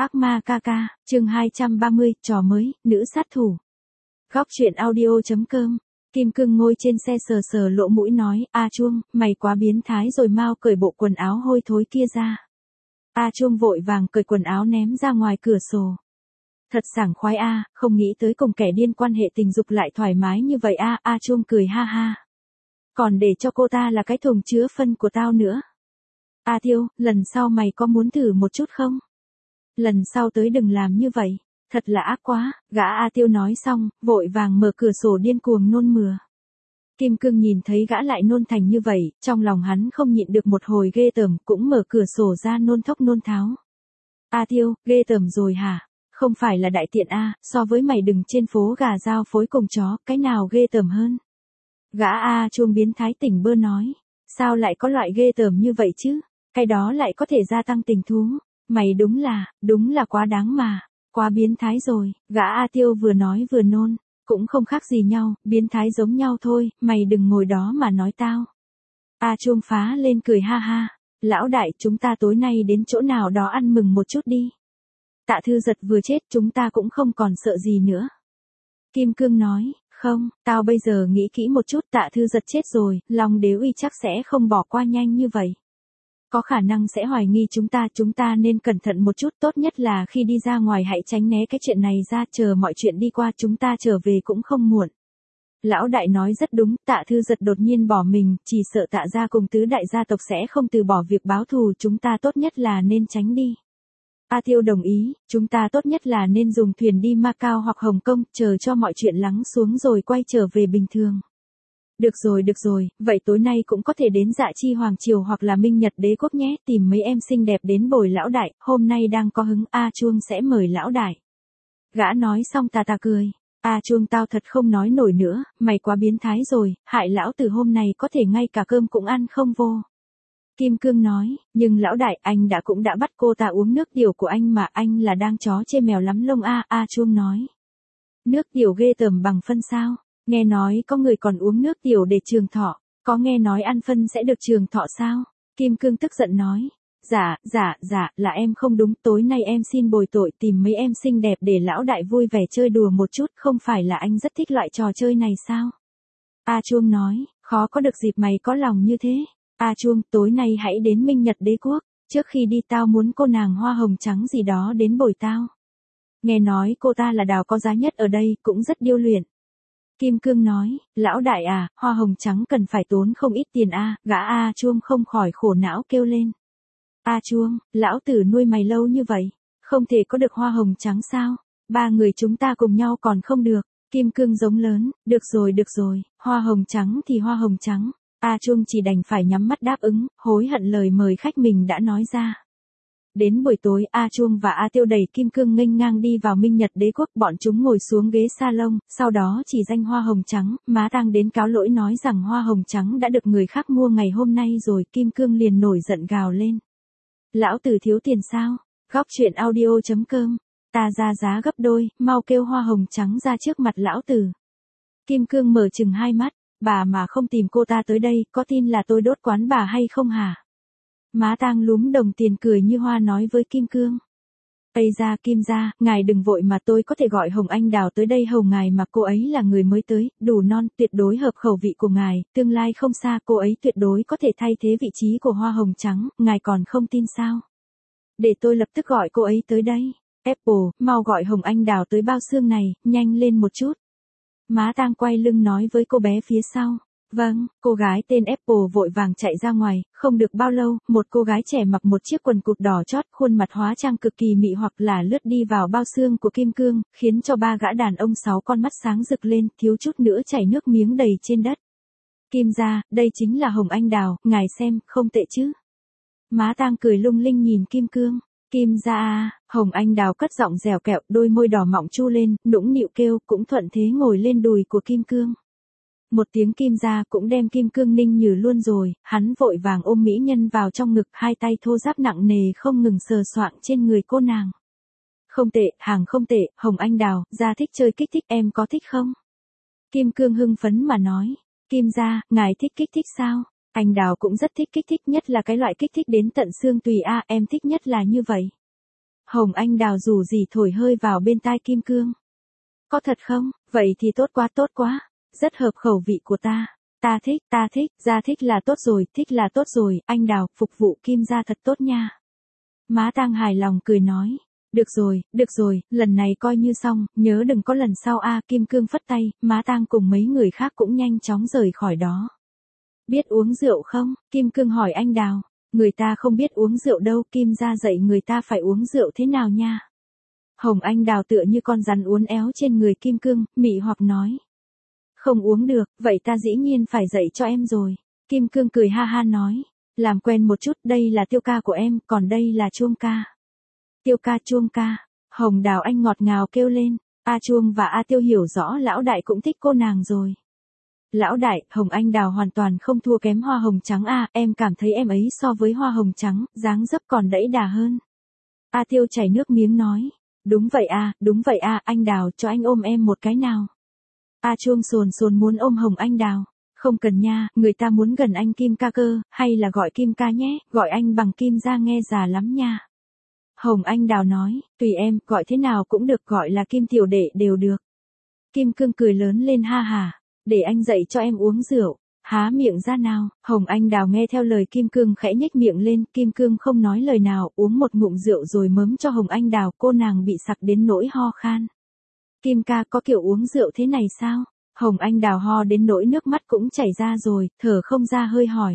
Ác ma ca ca, chương 230, trò mới, nữ sát thủ. Góc truyện audio.com. Kim Cương ngồi trên xe sờ sờ lỗ mũi nói, A Chuông, mày quá biến thái rồi, mau cởi bộ quần áo hôi thối kia ra. A Chuông vội vàng cởi quần áo ném ra ngoài cửa sổ. Thật sảng khoái a, không nghĩ tới cùng kẻ điên quan hệ tình dục lại thoải mái như vậy a. A Chuông cười ha ha. Còn để cho cô ta là cái thùng chứa phân của tao nữa. A Tiêu, lần sau mày có muốn thử một chút không? Lần sau tới đừng làm như vậy, thật là ác quá. Gã A Tiêu nói xong, vội vàng mở cửa sổ điên cuồng nôn mửa. Kim Cương nhìn thấy gã lại nôn thành như vậy, trong lòng hắn không nhịn được một hồi ghê tởm, cũng mở cửa sổ ra nôn thốc nôn tháo. A Tiêu, ghê tởm rồi hả? Không phải là đại tiện a, so với mày đừng trên phố gà giao phối cùng chó, cái nào ghê tởm hơn? Gã A Chuông biến thái tỉnh bơ nói, sao lại có loại ghê tởm như vậy chứ? Cái đó lại có thể gia tăng tình thú. Mày đúng là quá đáng mà, quá biến thái rồi. Gã A Tiêu vừa nói vừa nôn, cũng không khác gì nhau, biến thái giống nhau thôi, mày đừng ngồi đó mà nói tao. A Chuông phá lên cười ha ha, lão đại, chúng ta tối nay đến chỗ nào đó ăn mừng một chút đi. Tạ Thư Giật vừa chết, chúng ta cũng không còn sợ gì nữa. Kim Cương nói, không, tao bây giờ nghĩ kỹ một chút, Tạ Thư Giật chết rồi, Long Đế Uy chắc sẽ không bỏ qua nhanh như vậy. Có khả năng sẽ hoài nghi chúng ta nên cẩn thận một chút, tốt nhất là khi đi ra ngoài hãy tránh né cái chuyện này ra, chờ mọi chuyện đi qua chúng ta trở về cũng không muộn. Lão đại nói rất đúng, Tạ Thư Giật đột nhiên bỏ mình, chỉ sợ Tạ gia cùng tứ đại gia tộc sẽ không từ bỏ việc báo thù, chúng ta tốt nhất là nên tránh đi. A Tiêu đồng ý, chúng ta tốt nhất là nên dùng thuyền đi Macau hoặc Hồng Kông, chờ cho mọi chuyện lắng xuống rồi quay trở về bình thường. Được rồi, vậy tối nay cũng có thể đến Dạ Chi Hoàng Triều hoặc là Minh Nhật Đế Quốc nhé, tìm mấy em xinh đẹp đến bồi lão đại, hôm nay đang có hứng, A Chuông sẽ mời lão đại. Gã nói xong tà cười, A Chuông tao thật không nói nổi nữa, mày quá biến thái rồi, hại lão từ hôm nay có thể ngay cả cơm cũng ăn không vô. Kim Cương nói, nhưng lão đại, anh cũng đã bắt cô ta uống nước tiểu của anh mà, anh là đang chó chê mèo lắm lông a. A Chuông nói, nước tiểu ghê tởm bằng phân sao? Nghe nói có người còn uống nước tiểu để trường thọ, có nghe nói ăn phân sẽ được trường thọ sao? Kim Cương tức giận nói, dạ, là em không đúng, tối nay em xin bồi tội, tìm mấy em xinh đẹp để lão đại vui vẻ chơi đùa một chút, không phải là anh rất thích loại trò chơi này sao? A Chuông nói, khó có được dịp mày có lòng như thế. A Chuông, tối nay hãy đến Minh Nhật Đế Quốc, trước khi đi tao muốn cô nàng hoa hồng trắng gì đó đến bồi tao. Nghe nói cô ta là đào có giá nhất ở đây, cũng rất điêu luyện. Kim Cương nói, lão đại à, hoa hồng trắng cần phải tốn không ít tiền a. Gã A Chuông không khỏi khổ não kêu lên. A Chuông, lão tử nuôi mày lâu như vậy, không thể có được hoa hồng trắng sao? Ba người chúng ta cùng nhau còn không được. Kim Cương giống lớn, được rồi, hoa hồng trắng thì hoa hồng trắng. A Chuông chỉ đành phải nhắm mắt đáp ứng, hối hận lời mời khách mình đã nói ra. Đến buổi tối, A Chuông và A Tiêu đẩy Kim Cương nghênh ngang đi vào Minh Nhật Đế Quốc, bọn chúng ngồi xuống ghế salon, sau đó chỉ danh hoa hồng trắng, má Tang đến cáo lỗi nói rằng hoa hồng trắng đã được người khác mua ngày hôm nay rồi, Kim Cương liền nổi giận gào lên. Lão tử thiếu tiền sao? Góc truyện audio.com, ta ra giá gấp đôi, mau kêu hoa hồng trắng ra trước mặt lão tử. Kim Cương mở chừng hai mắt, bà mà không tìm cô ta tới đây, có tin là tôi đốt quán bà hay không hả? Má Tang lúm đồng tiền cười như hoa nói với Kim Cương. Ây da Kim gia, ngài đừng vội mà tôi có thể gọi Hồng Anh Đào tới đây hầu ngài mà, cô ấy là người mới tới, đủ non, tuyệt đối hợp khẩu vị của ngài, tương lai không xa cô ấy tuyệt đối có thể thay thế vị trí của hoa hồng trắng, ngài còn không tin sao? Để tôi lập tức gọi cô ấy tới đây. Apple, mau gọi Hồng Anh Đào tới bao xương này, nhanh lên một chút. Má Tang quay lưng nói với cô bé phía sau. Vâng, cô gái tên Apple vội vàng chạy ra ngoài, không được bao lâu, một cô gái trẻ mặc một chiếc quần cụt đỏ chót, khuôn mặt hóa trang cực kỳ mị hoặc là lướt đi vào bao xương của Kim Cương, khiến cho ba gã đàn ông sáu con mắt sáng rực lên, thiếu chút nữa chảy nước miếng đầy trên đất. Kim gia, đây chính là Hồng Anh Đào, ngài xem, không tệ chứ. Má Tang cười lung linh nhìn Kim Cương. Kim gia à, Hồng Anh Đào cất giọng dẻo kẹo, đôi môi đỏ mọng chu lên, nũng nịu kêu, cũng thuận thế ngồi lên đùi của Kim Cương. Một tiếng Kim gia cũng đem Kim Cương ninh nhừ luôn rồi, hắn vội vàng ôm mỹ nhân vào trong ngực, hai tay thô ráp nặng nề không ngừng sờ soạng trên người cô nàng. Không tệ, hàng không tệ, Hồng Anh Đào, gia thích chơi kích thích, em có thích không? Kim Cương hưng phấn mà nói, Kim gia, ngài thích kích thích sao? Anh Đào cũng rất thích kích thích, nhất là cái loại kích thích đến tận xương tùy a, em thích nhất là như vậy. Hồng Anh Đào dù gì thổi hơi vào bên tai Kim Cương. Có thật không? Vậy thì tốt quá. Rất hợp khẩu vị của ta. Ta thích, gia thích là tốt rồi, anh Đào, phục vụ Kim gia thật tốt nha. Má Tang hài lòng cười nói. Được rồi, lần này coi như xong, nhớ đừng có lần sau a. Kim Cương phất tay, má Tang cùng mấy người khác cũng nhanh chóng rời khỏi đó. Biết uống rượu không? Kim Cương hỏi anh Đào. Người ta không biết uống rượu đâu, Kim gia dạy người ta phải uống rượu thế nào nha. Hồng Anh Đào tựa như con rắn uốn éo trên người Kim Cương, mị hoặc nói. Không uống được, vậy ta dĩ nhiên phải dạy cho em rồi. Kim Cương cười ha ha nói. Làm quen một chút, đây là tiêu ca của em, còn đây là chuông ca. Tiêu ca chuông ca. Hồng Đào Anh ngọt ngào kêu lên. A Chuông và A Tiêu hiểu rõ lão đại cũng thích cô nàng rồi. Lão đại, Hồng Anh Đào hoàn toàn không thua kém hoa hồng trắng a, em cảm thấy em ấy so với hoa hồng trắng, dáng dấp còn đẫy đà hơn. A Tiêu chảy nước miếng nói. Đúng vậy a, anh Đào cho anh ôm em một cái nào. A Chuông sồn muốn ôm Hồng Anh Đào. Không cần nha, người ta muốn gần anh Kim ca cơ, hay là gọi Kim ca nhé, gọi anh bằng Kim ra nghe già lắm nha. Hồng Anh Đào nói, tùy em, gọi thế nào cũng được, gọi là Kim tiểu đệ đều được. Kim Cương cười lớn lên ha hà, để anh dạy cho em uống rượu, há miệng ra nào. Hồng Anh Đào nghe theo lời Kim Cương khẽ nhếch miệng lên, Kim Cương không nói lời nào, uống một ngụm rượu rồi mớm cho Hồng Anh Đào, cô nàng bị sặc đến nỗi ho khan. Kim ca có kiểu uống rượu thế này sao? Hồng Anh Đào ho đến nỗi nước mắt cũng chảy ra rồi, thở không ra hơi hỏi.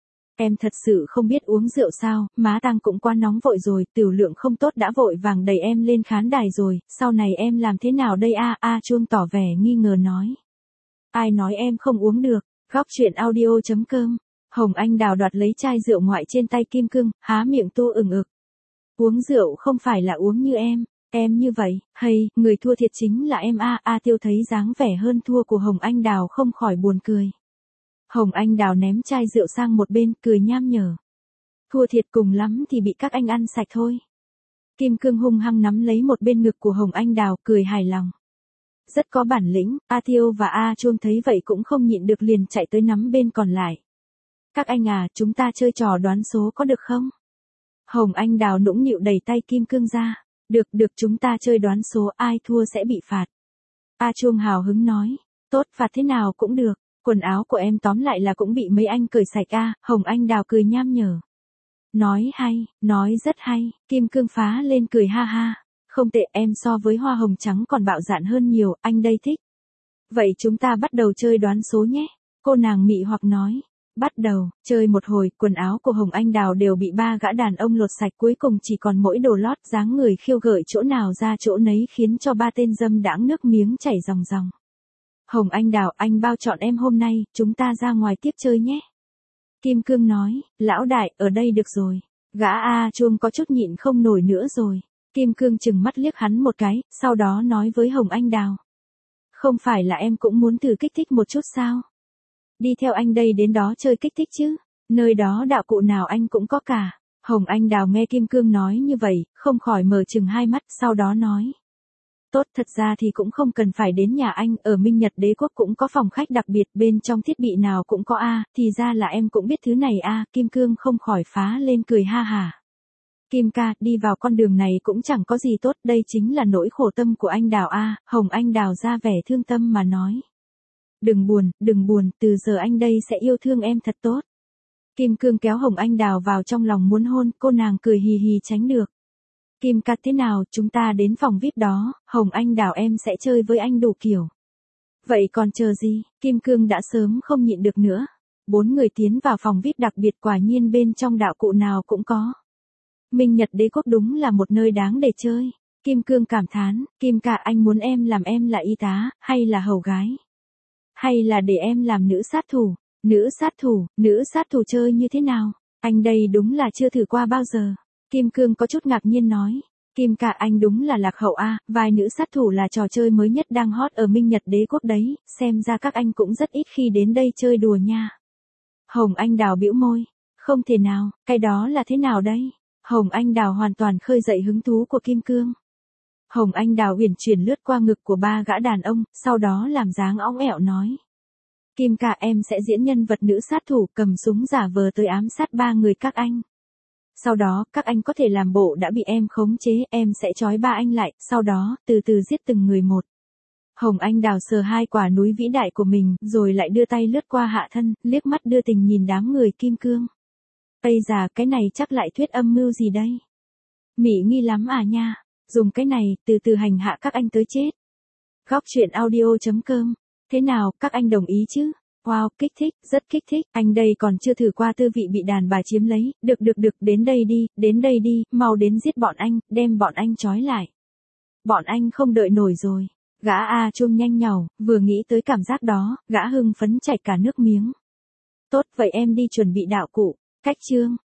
Em thật sự không biết uống rượu sao, má Tang cũng quá nóng vội rồi, tiểu lượng không tốt đã vội vàng đẩy em lên khán đài rồi, sau này em làm thế nào đây a? A Chuông tỏ vẻ nghi ngờ nói. Ai nói em không uống được, góc truyện audio.com. Hồng Anh Đào đoạt lấy chai rượu ngoại trên tay Kim Cương, há miệng tu ửng ực. Uống rượu không phải là uống như em như vậy, hay, người thua thiệt chính là em a. A Tiêu thấy dáng vẻ hơn thua của Hồng Anh Đào không khỏi buồn cười. Hồng Anh Đào ném chai rượu sang một bên, cười nham nhở. Thua thiệt cùng lắm thì bị các anh ăn sạch thôi. Kim Cương hung hăng nắm lấy một bên ngực của Hồng Anh Đào, cười hài lòng. Rất có bản lĩnh, A Tiêu và A Chuông thấy vậy cũng không nhịn được liền chạy tới nắm bên còn lại. Các anh à, chúng ta chơi trò đoán số có được không? Hồng Anh Đào nũng nịu đẩy tay Kim Cương ra. Được chúng ta chơi đoán số, ai thua sẽ bị phạt. A Chuông hào hứng nói. Tốt, phạt thế nào cũng được. Quần áo của em tóm lại là cũng bị mấy anh cởi sạch a. Hồng Anh Đào cười nham nhở. Nói hay, nói rất hay. Kim Cương phá lên cười ha ha. Không tệ, em so với hoa hồng trắng còn bạo dạn hơn nhiều, anh đây thích. Vậy chúng ta bắt đầu chơi đoán số nhé. Cô nàng mị hoặc nói. Bắt đầu, chơi một hồi, quần áo của Hồng Anh Đào đều bị ba gã đàn ông lột sạch, cuối cùng chỉ còn mỗi đồ lót, dáng người khiêu gợi chỗ nào ra chỗ nấy khiến cho ba tên dâm đãng nước miếng chảy ròng ròng. Hồng Anh Đào, anh bao chọn em hôm nay, chúng ta ra ngoài tiếp chơi nhé. Kim Cương nói, lão đại, ở đây được rồi. Gã A Chuông có chút nhịn không nổi nữa rồi. Kim Cương chừng mắt liếc hắn một cái, sau đó nói với Hồng Anh Đào. Không phải là em cũng muốn thử kích thích một chút sao? Đi theo anh đây đến đó chơi kích thích chứ, nơi đó đạo cụ nào anh cũng có cả. Hồng Anh Đào nghe Kim Cương nói như vậy, không khỏi mở chừng hai mắt, sau đó nói. Tốt, thật ra thì cũng không cần phải đến nhà anh, ở Minh Nhật Đế Quốc cũng có phòng khách đặc biệt, bên trong thiết bị nào cũng có a, thì ra là em cũng biết thứ này a. Kim Cương không khỏi phá lên cười ha hả. Kim ca, đi vào con đường này cũng chẳng có gì tốt, đây chính là nỗi khổ tâm của anh Đào a. Hồng Anh Đào ra vẻ thương tâm mà nói. Đừng buồn, từ giờ anh đây sẽ yêu thương em thật tốt. Kim Cương kéo Hồng Anh Đào vào trong lòng muốn hôn, cô nàng cười hì hì tránh được. Kim ca thế nào, chúng ta đến phòng VIP đó, Hồng Anh Đào em sẽ chơi với anh đủ kiểu. Vậy còn chờ gì, Kim Cương đã sớm không nhịn được nữa. 4 người tiến vào phòng VIP đặc biệt, quả nhiên bên trong đạo cụ nào cũng có. Minh Nhật Đế Quốc đúng là một nơi đáng để chơi. Kim Cương cảm thán, Kim ca anh muốn em là y tá, hay là hầu gái? Hay là để em làm nữ sát thủ? Nữ sát thủ chơi như thế nào? Anh đây đúng là chưa thử qua bao giờ. Kim Cương có chút ngạc nhiên nói. Kim ca anh đúng là lạc hậu a, vai nữ sát thủ là trò chơi mới nhất đang hot ở Minh Nhật Đế Quốc đấy, xem ra các anh cũng rất ít khi đến đây chơi đùa nha. Hồng Anh Đào bĩu môi. Không thể nào, cái đó là thế nào đây? Hồng Anh Đào hoàn toàn khơi dậy hứng thú của Kim Cương. Hồng Anh Đào uyển chuyển lướt qua ngực của ba gã đàn ông, sau đó làm dáng óng ẹo nói. Kim ca em sẽ diễn nhân vật nữ sát thủ cầm súng giả vờ tới ám sát ba người các anh. Sau đó, các anh có thể làm bộ đã bị em khống chế, em sẽ trói ba anh lại, sau đó, từ từ giết từng người một. Hồng Anh Đào sờ hai quả núi vĩ đại của mình, rồi lại đưa tay lướt qua hạ thân, liếc mắt đưa tình nhìn đám người kim cương. Ây già, cái này chắc lại thuyết âm mưu gì đây? Mị nghi lắm à nha, dùng cái này, từ từ hành hạ các anh tới chết. Góc truyện audio.com. Thế nào, các anh đồng ý chứ? Wow, kích thích, rất kích thích, anh đây còn chưa thử qua tư vị bị đàn bà chiếm lấy, được, đến đây đi, mau đến giết bọn anh, đem bọn anh trói lại. Bọn anh không đợi nổi rồi. Gã A Chuông nhanh nhảu, vừa nghĩ tới cảm giác đó, gã hưng phấn chảy cả nước miếng. Tốt vậy em đi chuẩn bị đạo cụ. Cách chương.